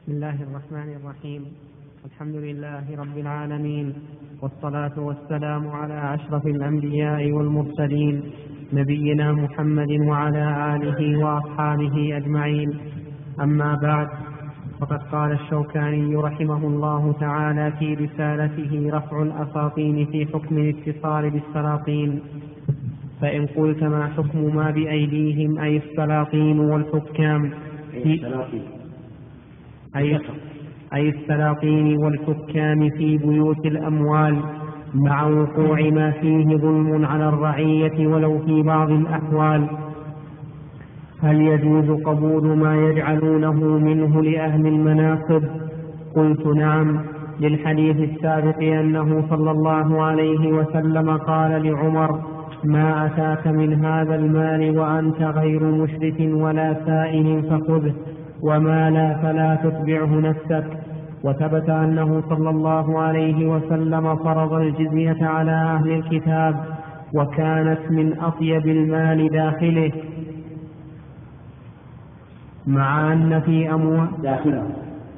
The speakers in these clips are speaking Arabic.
بسم الله الرحمن الرحيم. الحمد لله رب العالمين، والصلاة والسلام على أشرف الأنبياء والمرسلين، نبينا محمد وعلى آله وأصحابه أجمعين. أما بعد، فقد قال الشوكاني رحمه الله تعالى في رسالته رفع الأساطين في حكم الاتصال بالسلاطين: فإن قلت ما حكم ما بأيديهم أي السلاطين والحكام أي السلاطين والحكام في بيوت الأموال، مع وقوع ما فيه ظلم على الرعية ولو في بعض الأحوال، هل يجوز قبول ما يجعلونه منه لأهل المناصب؟ قلت نعم، للحديث السابق أنه صلى الله عليه وسلم قال لعمر: ما أتاك من هذا المال وأنت غير مشرف ولا سائل فخذه، وما لا فلا تتبعه نفسك. وثبت أنه صلى الله عليه وسلم فرض الجزية على أهل الكتاب، وكانت من أطيب المال داخله، مع أن في أموال داخله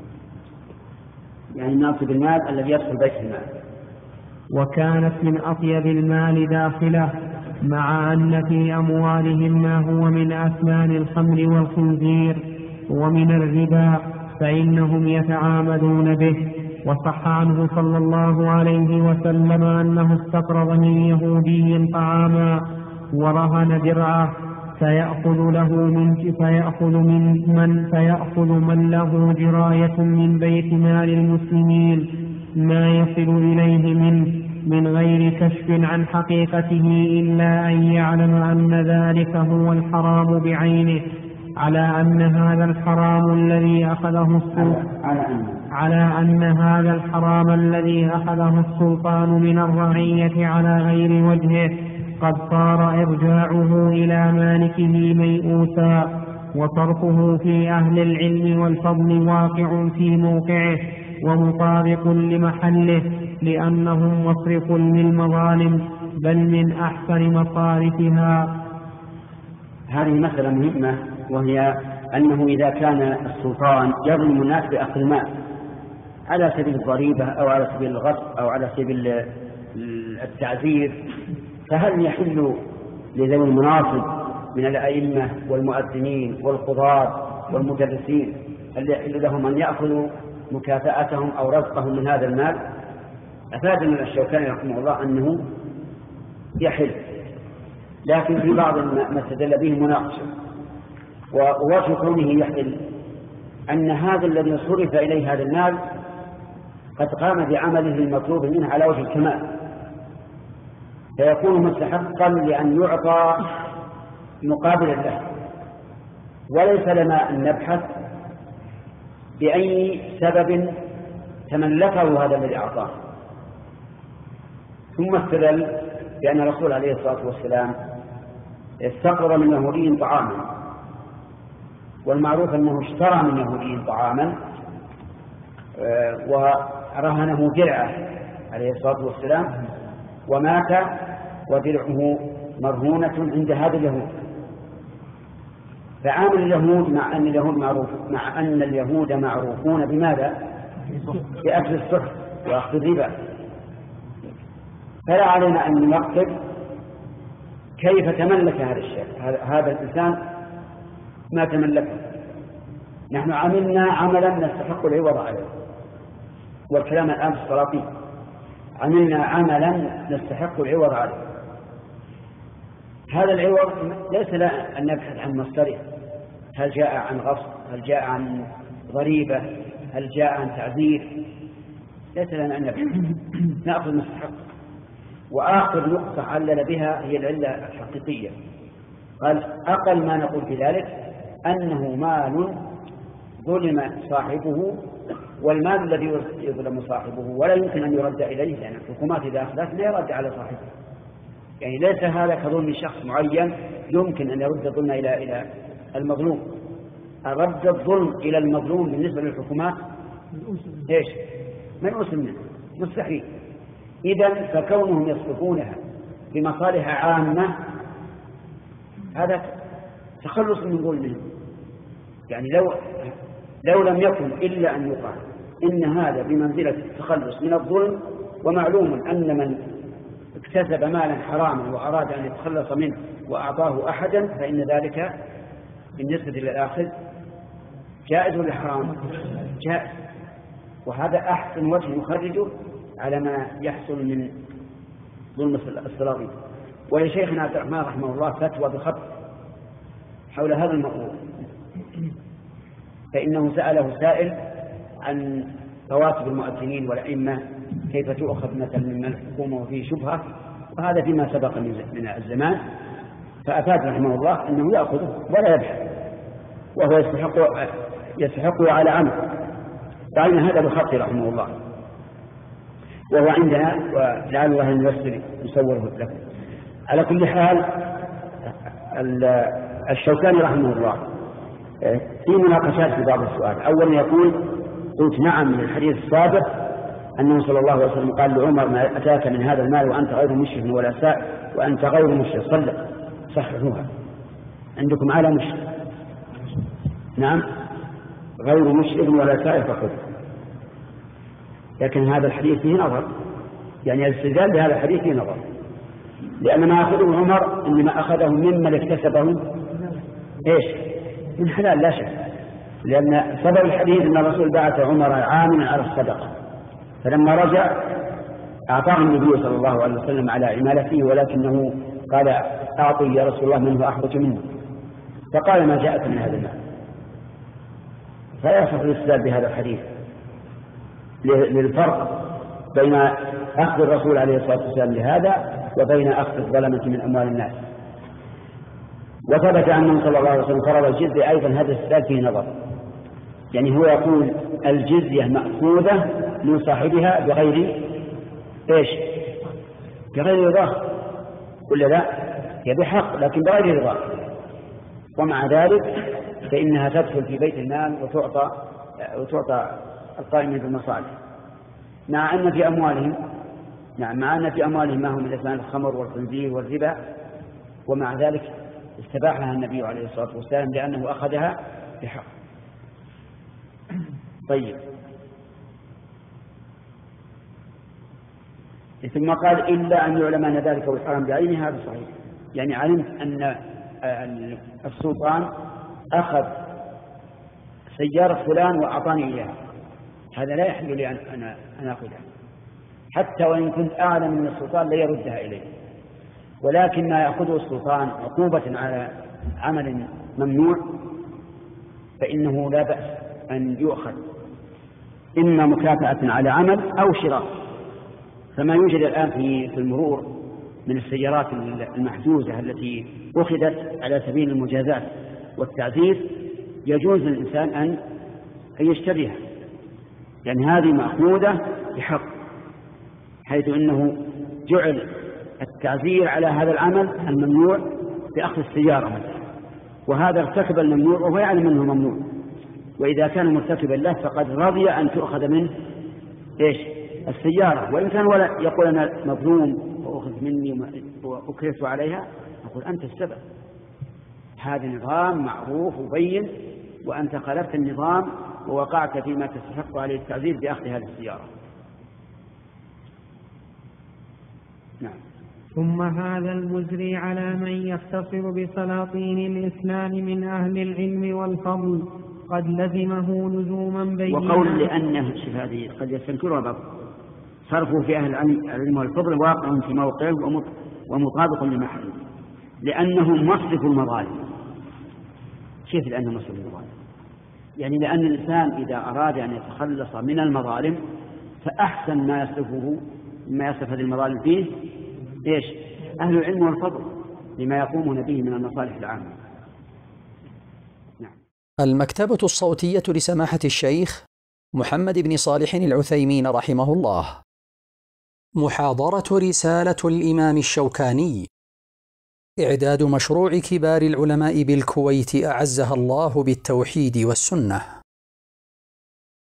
يعني من أطيب المال الذي يدخل بيت المال، وكانت من أطيب المال داخله، مع أن في أموالهم ما هو من أثمان الخمر والخنزير ومن الربا، فإنهم يتعاملون به. وصح عنه صلى الله عليه وسلم أنه استقرض من يهودي طعاما ورهن درعه، فيأخذ من له دراية من بيت مال المسلمين ما يصل إليه من غير كشف عن حقيقته، إلا أن يعلم أن ذلك هو الحرام بعينه، على أن هذا الحرام الذي أخذه السلطان من الرعية على غير وجهه قد صار إرجاعه إلى مالكه ميؤوسا، وصرفه في أهل العلم والفضل واقع في موقعه ومطابق لمحله، لأنهم مصرف للمظالم بل من أحسن مصارفها. هذه مسألة مهمة، وهي أنه إذا كان السلطان يظلم الناس بأخذ المال على سبيل الضريبة أو على سبيل الغصب أو على سبيل التعزير، فهل يحل لذوي المناصب من الأئمة والمؤذنين والقضاة والمدرسين هل يحل لهم أن يأخذوا مكافأتهم أو رزقهم من هذا المال؟ أفادنا الشوكاني رحمه الله أنه يحل، لكن في بعض ما استدل به مناقشة، ووجه كونه يحل أن هذا الذي صرف إليه هذا المال قد قام بعمله المطلوب منه على وجه الكمال، فيكون مستحقا لأن يعطى مقابلا له، وليس لنا أن نبحث بأي سبب تملكه هذا الذي أعطاه. ثم استدل بأن الرسول عليه الصلاة والسلام استقرض من يهودي طعاما، والمعروف أنه اشترى من يهودي طعاما ورهنه درعه عليه الصلاة والسلام، ومات ودرعه مرهونة عند هذا اليهود. فعامل اليهود مع أن اليهود معروفون بماذا؟ بأكل السحت وأخذ الربا، فلا علينا أن ننقب كيف تملك هذا الشيء، هذا الإنسان ما تملكه. نحن عملنا عملا نستحق العوض عليه، والكلام الآن في السلاطين، عملنا عملا نستحق العوض عليه. هذا العوض ليس لنا أن نبحث عن مصدره، هل جاء عن غصب، هل جاء عن ضريبة، هل جاء عن تعذير، ليس لنا أن نبحث، نأخذ مستحق. وآخر نقطة علل بها هي العلة الحقيقية، قال أقل ما نقول في ذلك أنه مال ظلم صاحبه، والمال الذي يظلم صاحبه ولا يمكن أن يرد إليه، لأن الحكومات إذا أخذت لا يرد على صاحبه، يعني ليس هذا كظلم شخص معين يمكن أن يرد الظلم إلى المظلوم. رد الظلم إلى المظلوم بالنسبة للحكومات إيش؟ منعوس منه، مستحيل. إذن فكونهم يصرفونها بمصالح عامة هذا تخلص من ظلمهم. يعني لو لو لم يكن إلا أن يقال إن هذا بمنزلة التخلص من الظلم، ومعلوم أن من اكتسب مالا حراما وأراد أن يتخلص منه وأعطاه أحدا فإن ذلك بالنسبة للآخذ جائز ولا حرام؟ جائز. وهذا أحسن وجه يخرجه على ما يحصل من ظلم السلاطين. ولشيخنا عبد الرحمن رحمه الله فتوى بخط حول هذا الموضوع، فإنه سأله سائل عن رواتب المؤذنين والأئمة كيف تؤخذ مثلا من الحكومة وفيه شبهة، وهذا فيما سبق من الزمان، فأفاد رحمه الله أنه يأخذه ولا يبحث، وهو يستحقه على عمل. فعلنا هذا بخط رحمه الله، وهو عندنا ولعل الله أن يصوره لكم. على كل حال الشوكاني رحمه الله في مناقشات في بعض السؤال. أولا يقول: قلت نعم من الحديث السابق أنه صلى الله عليه وسلم قال لعمر: ما أتاك من هذا المال وأنت غير مشرك ولا سائل وأنت غير مشرك صدق. صححوها عندكم على مشرك. نعم غير مشرك ولا سائل فخذ. لكن هذا الحديث فيه نظر، يعني الاستدلال بهذا الحديث فيه نظر، لأن ما أخذه عمر إنما أخذه ممن اكتسبه من حلال لا شك، لأن سبب الحديث أن الرسول بعث عمر عاملا على الصدقة، فلما رجع أعطاه النبي صلى الله عليه وسلم على عمالته، ولكنه قال: أعطي يا رسول الله من هو أحوج منه، فقال: ما جاءت من هذا المال. فلا يصح الاستدلال بهذا الحديث للفرق بين أخذ الرسول عليه الصلاة والسلام لهذا وبين أخذ الظلمة من أموال الناس. وثبت أنه صلى الله عليه وسلم فرض الجزية أيضا، هذا الاستدلال فيه نظر، يعني هو يقول الجزية مأخوذة من صاحبها بغير بغير رضاه، ولا لا؟ هي بحق لكن بغير رضاه، ومع ذلك فإنها تدخل في بيت المال وتعطى القائمين بالمصالح، مع أن في أموالهم ما هم من الخمر والخنزير والربا، ومع ذلك استباحها النبي عليه الصلاة والسلام لأنه أخذها بحق. طيب، ثم قال: إلا أن يعلم أن ذلك هو الحرام بعينه. هذا صحيح، يعني علمت أن السلطان أخذ سيارة فلان وأعطاني إياها، هذا لا يحل لي أن أخذها، حتى وإن كنت أعلم من السلطان لا يردها إليه. ولكن ما يأخذه السلطان عقوبة على عمل ممنوع فإنه لا بأس أن يؤخذ، إما مكافأة على عمل أو شراء. فما يوجد الآن في المرور من السيارات المحجوزة التي أخذت على سبيل المجازات والتعزير، يجوز للإنسان أن يشتريها، يعني هذه مأخوذة بحق، حيث أنه جعل التعزير على هذا العمل الممنوع بأخذ السيارة مثلا، وهذا ارتكب الممنوع وهو يعلم أنه ممنوع، وإذا كان مرتكبا له فقد رضي أن تؤخذ منه السيارة. وإن كان ولا يقول أنا مظلوم وأخذ مني وأكرهت عليها، أقول أنت السبب، هذا نظام معروف وبين، وأنت خالفت النظام ووقعت فيما تستحق عليه التعزير بأخذ هذه السيارة. نعم. ثم هذا المجري على من يختصر بسلاطين الإسلام من أهل العلم والفضل قد لزمه لزوما بينا. وقول لأنه هذه قد يستنكرها بعض، صرفوا في أهل العلم والفضل واقع في موقعه ومطابق لمحله، لأنهم مصرف المظالم. كيف لأنهم مصرف المظالم؟ يعني لأن الإنسان إذا أراد أن يتخلص من المظالم فأحسن ما يصرفه مما يصرف هذه المظالم فيه أهل العلم والفضل لما يقومون به من المصالح العامة. نعم. المكتبة الصوتية لسماحة الشيخ محمد بن صالح العثيمين رحمه الله. محاضرة رسالة الإمام الشوكاني. إعداد مشروع كبار العلماء بالكويت أعزها الله بالتوحيد والسنة.